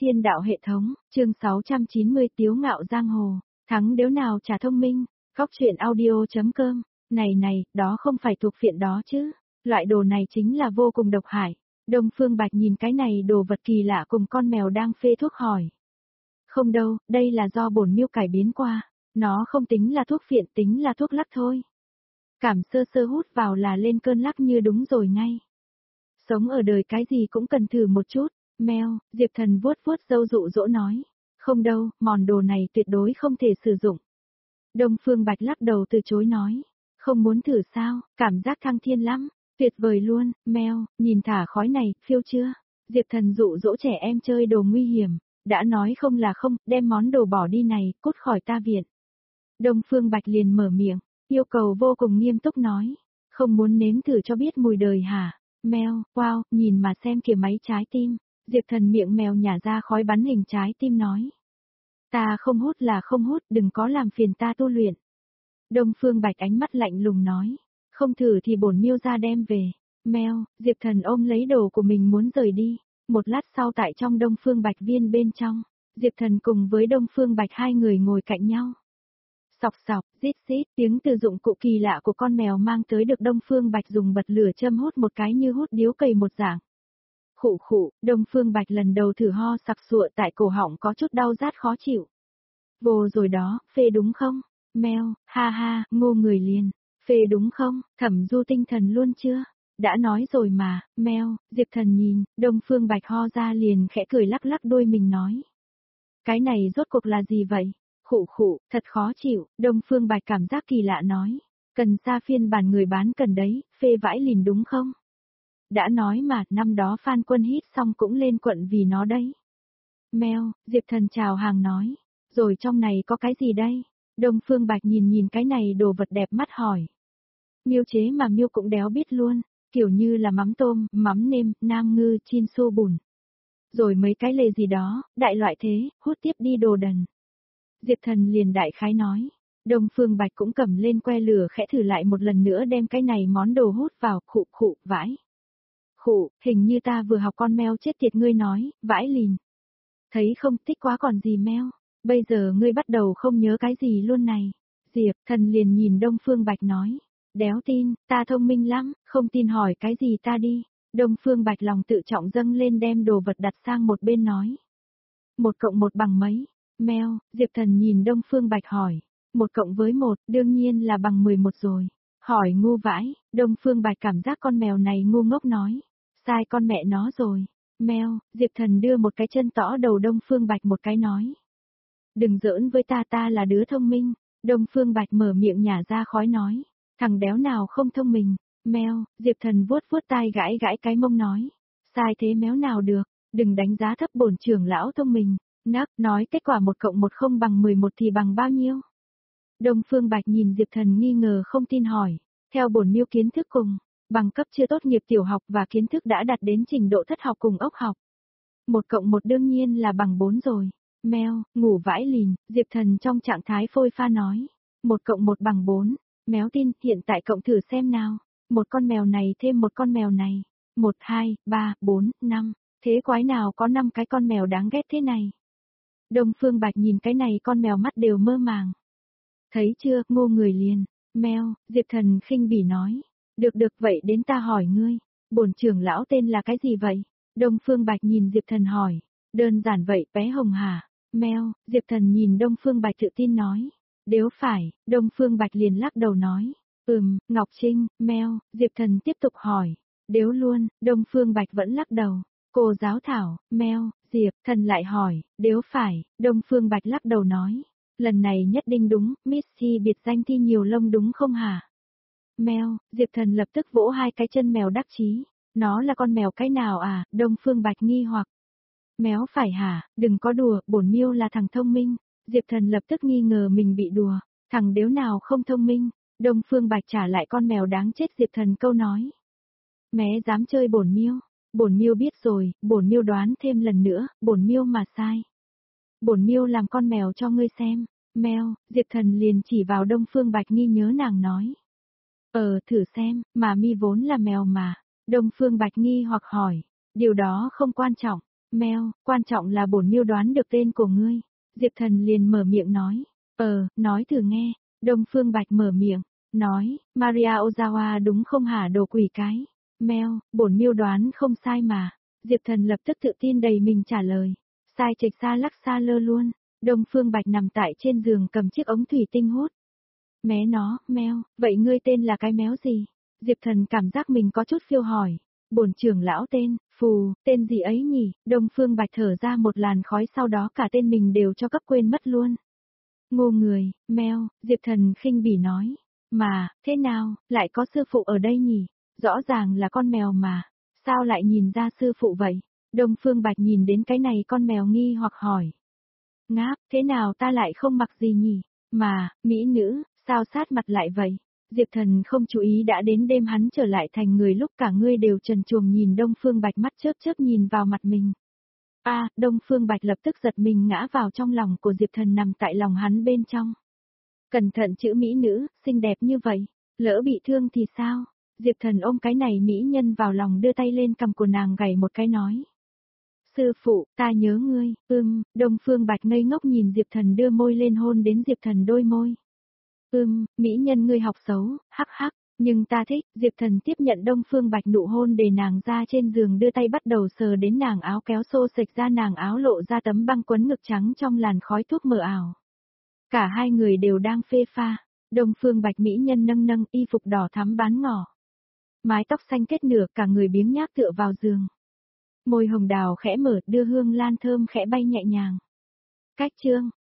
Thiên đạo hệ thống, chương 690 Tiếu ngạo giang hồ, thắng đếu nào trả thông minh, góc truyện audio.com, này, đó không phải thuộc viện đó chứ, loại đồ này chính là vô cùng độc hại. Đông Phương Bạch nhìn cái này đồ vật kỳ lạ cùng con mèo đang phê thuốc hỏi. Không đâu, đây là do bổn miêu cải biến qua, nó không tính là thuốc viện, tính là thuốc lắc thôi. Cảm sơ sơ hút vào là lên cơn lắc như đúng rồi ngay. Sống ở đời cái gì cũng cần thử một chút. Mèo, Diệp Thần vuốt vuốt râu dụ dỗ nói. Không đâu, món đồ này tuyệt đối không thể sử dụng. Đông Phương Bạch lắc đầu từ chối nói. Không muốn thử sao, cảm giác thăng thiên lắm, tuyệt vời luôn, mèo, nhìn thả khói này, phiêu chưa? Diệp Thần dụ dỗ trẻ em chơi đồ nguy hiểm, đã nói không là không, đem món đồ bỏ đi này, cút khỏi ta viện. Đông Phương Bạch liền mở miệng, yêu cầu vô cùng nghiêm túc nói. Không muốn nếm thử cho biết mùi đời hả? Mèo, wow, nhìn mà xem kìa máy trái tim. Diệp Thần miệng mèo nhả ra khói bắn hình trái tim nói. Ta không hút là không hút, đừng có làm phiền ta tu luyện. Đông Phương Bạch ánh mắt lạnh lùng nói. Không thử thì bổn miêu ra đem về. Mèo, Diệp Thần ôm lấy đồ của mình muốn rời đi. Một lát sau tại trong Đông Phương Bạch viên bên trong, Diệp Thần cùng với Đông Phương Bạch hai người ngồi cạnh nhau. Sọc sọc, rít rít, tiếng từ dụng cụ kỳ lạ của con mèo mang tới được Đông Phương Bạch dùng bật lửa châm hút một cái như hút điếu cày một dạng. Khụ khụ, Đông Phương Bạch lần đầu thử ho sặc sụa tại cổ họng có chút đau rát khó chịu. Vô rồi đó, phê đúng không? Mèo, ha ha, ngô người liền. Phê đúng không? Thẩm Du tinh thần luôn chưa? Đã nói rồi mà, mèo, Diệp Thần nhìn, Đông Phương Bạch ho ra liền khẽ cười lắc lắc đuôi mình nói. Cái này rốt cuộc là gì vậy? Khụ khụ, thật khó chịu, Đông Phương Bạch cảm giác kỳ lạ nói. Cần xa phiên bản người bán cần đấy, phê vãi lìn đúng không? Đã nói mà, năm đó Phan Quân hít xong cũng lên quận vì nó đấy. Mèo, Diệp Thần chào hàng nói. Rồi trong này có cái gì đây? Đông Phương Bạch nhìn cái này đồ vật đẹp mắt hỏi. Miêu chế mà miêu cũng đéo biết luôn, kiểu như là mắm tôm, mắm nêm, nam ngư, chin su bùn. Rồi mấy cái lề gì đó, đại loại thế, hút tiếp đi đồ đần. Diệp Thần liền đại khái nói. Đông Phương Bạch cũng cầm lên que lửa khẽ thử lại một lần nữa đem cái này món đồ hút vào, khụ khụ, vãi. Khụ, hình như ta vừa học con mèo chết tiệt ngươi nói, vãi lìn. Thấy không, thích quá còn gì mèo, bây giờ ngươi bắt đầu không nhớ cái gì luôn này. Diệp Thần liền nhìn Đông Phương Bạch nói. Đéo tin, ta thông minh lắm, không tin hỏi cái gì ta đi. Đông Phương Bạch lòng tự trọng dâng lên đem đồ vật đặt sang một bên nói. 1 + 1 bằng mấy? Mèo, Diệp Thần nhìn Đông Phương Bạch hỏi. 1 + với 1, đương nhiên là bằng 11 rồi. Hỏi ngu vãi, Đông Phương Bạch cảm giác con mèo này ngu ngốc nói. Sai con mẹ nó rồi. Mèo, Diệp Thần đưa một cái chân tõ đầu Đông Phương Bạch một cái nói. Đừng giỡn với ta là đứa thông minh. Đông Phương Bạch mở miệng nhả ra khói nói. Thằng béo nào không thông minh. Mèo, Diệp Thần vuốt vuốt tai gãi gãi cái mông nói. Sai thế méo nào được, đừng đánh giá thấp bổn trưởng lão thông minh. Nắc, nói kết quả 1 + 1 không bằng 11 thì bằng bao nhiêu? Đông Phương Bạch nhìn Diệp Thần nghi ngờ không tin hỏi. Theo bổn miêu kiến thức cùng, bằng cấp chưa tốt nghiệp tiểu học và kiến thức đã đạt đến trình độ thất học cùng ốc học. 1 + 1 đương nhiên là bằng 4 rồi. Mèo, ngủ vãi lìn, Diệp Thần trong trạng thái phôi pha nói. 1 + 1 bằng 4. Méo tin, hiện tại cộng thử xem nào. Một con mèo này thêm một con mèo này. 1, 2, 3, 4, 5. Thế quái nào có 5 cái con mèo đáng ghét thế này? Đông Phương Bạch nhìn cái này con mèo mắt đều mơ màng. Thấy chưa, ngô người liền. Mèo, Diệp Thần khinh bỉ nói. Được vậy đến ta hỏi ngươi. Bổn trưởng lão tên là cái gì vậy? Đông Phương Bạch nhìn Diệp Thần hỏi. Đơn giản vậy, bé hồng hả? Mèo, Diệp Thần nhìn Đông Phương Bạch tự tin nói. Nếu phải, Đông Phương Bạch liền lắc đầu nói. Ngọc Trinh, mèo, Diệp Thần tiếp tục hỏi. Nếu luôn, Đông Phương Bạch vẫn lắc đầu. Cô giáo thảo, mèo, Diệp Thần lại hỏi. Nếu phải, Đông Phương Bạch lắc đầu nói. Lần này nhất định đúng, Missy biệt danh thi nhiều lông đúng không hả? Mèo, Diệp Thần lập tức vỗ hai cái chân mèo đắc chí. Nó là con mèo cái nào à? Đông Phương Bạch nghi hoặc. Méo phải hả, đừng có đùa, bổn miêu là thằng thông minh. Diệp Thần lập tức nghi ngờ mình bị đùa. Thằng đếu nào không thông minh. Đông Phương Bạch trả lại con mèo đáng chết Diệp Thần câu nói. Mé dám chơi bổn miêu. Bổn miêu biết rồi, bổn miêu đoán thêm lần nữa, bổn miêu mà sai. Bổn miêu làm con mèo cho ngươi xem. Mèo, Diệp Thần liền chỉ vào Đông Phương Bạch nghi nhớ nàng nói. Thử xem, mà mi vốn là mèo mà. Đông Phương Bạch nghi hoặc hỏi. Điều đó không quan trọng. Mèo, quan trọng là bổn miêu đoán được tên của ngươi. Diệp Thần liền mở miệng nói. Nói thử nghe. Đông Phương Bạch mở miệng, nói, Maria Ozawa đúng không hả đồ quỷ cái. Mèo, bổn miêu đoán không sai mà. Diệp Thần lập tức tự tin đầy mình trả lời. Sai trịch xa lắc xa lơ luôn. Đông Phương Bạch nằm tại trên giường cầm chiếc ống thủy tinh hút. Mé nó, mèo, vậy ngươi tên là cái méo gì? Diệp Thần cảm giác mình có chút phiêu hỏi. Bổn trưởng lão tên, tên gì ấy nhỉ? Đông Phương Bạch thở ra một làn khói sau đó cả tên mình đều cho cấp quên mất luôn. Ngô người, mèo, Diệp Thần khinh bỉ nói. Mà, thế nào, lại có sư phụ ở đây nhỉ? Rõ ràng là con mèo mà. Sao lại nhìn ra sư phụ vậy? Đông Phương Bạch nhìn đến cái này con mèo nghi hoặc hỏi. Ngáp, thế nào ta lại không mặc gì nhỉ? Mà, mỹ nữ, sao sát mặt lại vậy? Diệp Thần không chú ý đã đến đêm hắn trở lại thành người lúc cả ngươi đều trần truồng nhìn Đông Phương Bạch mắt chớp chớp nhìn vào mặt mình. Đông Phương Bạch lập tức giật mình ngã vào trong lòng của Diệp Thần nằm tại lòng hắn bên trong. Cẩn thận chữ mỹ nữ, xinh đẹp như vậy, lỡ bị thương thì sao? Diệp Thần ôm cái này mỹ nhân vào lòng đưa tay lên cằm của nàng gảy một cái nói. Sư phụ, ta nhớ ngươi, Đông Phương Bạch ngây ngốc nhìn Diệp Thần đưa môi lên hôn đến Diệp Thần đôi môi. Mỹ nhân ngươi học xấu, hắc hắc, nhưng ta thích. Diệp Thần tiếp nhận Đông Phương Bạch nụ hôn để nàng ra trên giường đưa tay bắt đầu sờ đến nàng áo kéo xô xệch ra nàng áo lộ ra tấm băng quấn ngực trắng trong làn khói thuốc mờ ảo. Cả hai người đều đang phê pha, Đông Phương Bạch mỹ nhân nâng nâng y phục đỏ thắm bán ngỏ. Mái tóc xanh kết nửa cả người biếng nhác tựa vào giường. Môi hồng đào khẽ mở đưa hương lan thơm khẽ bay nhẹ nhàng. Cách chương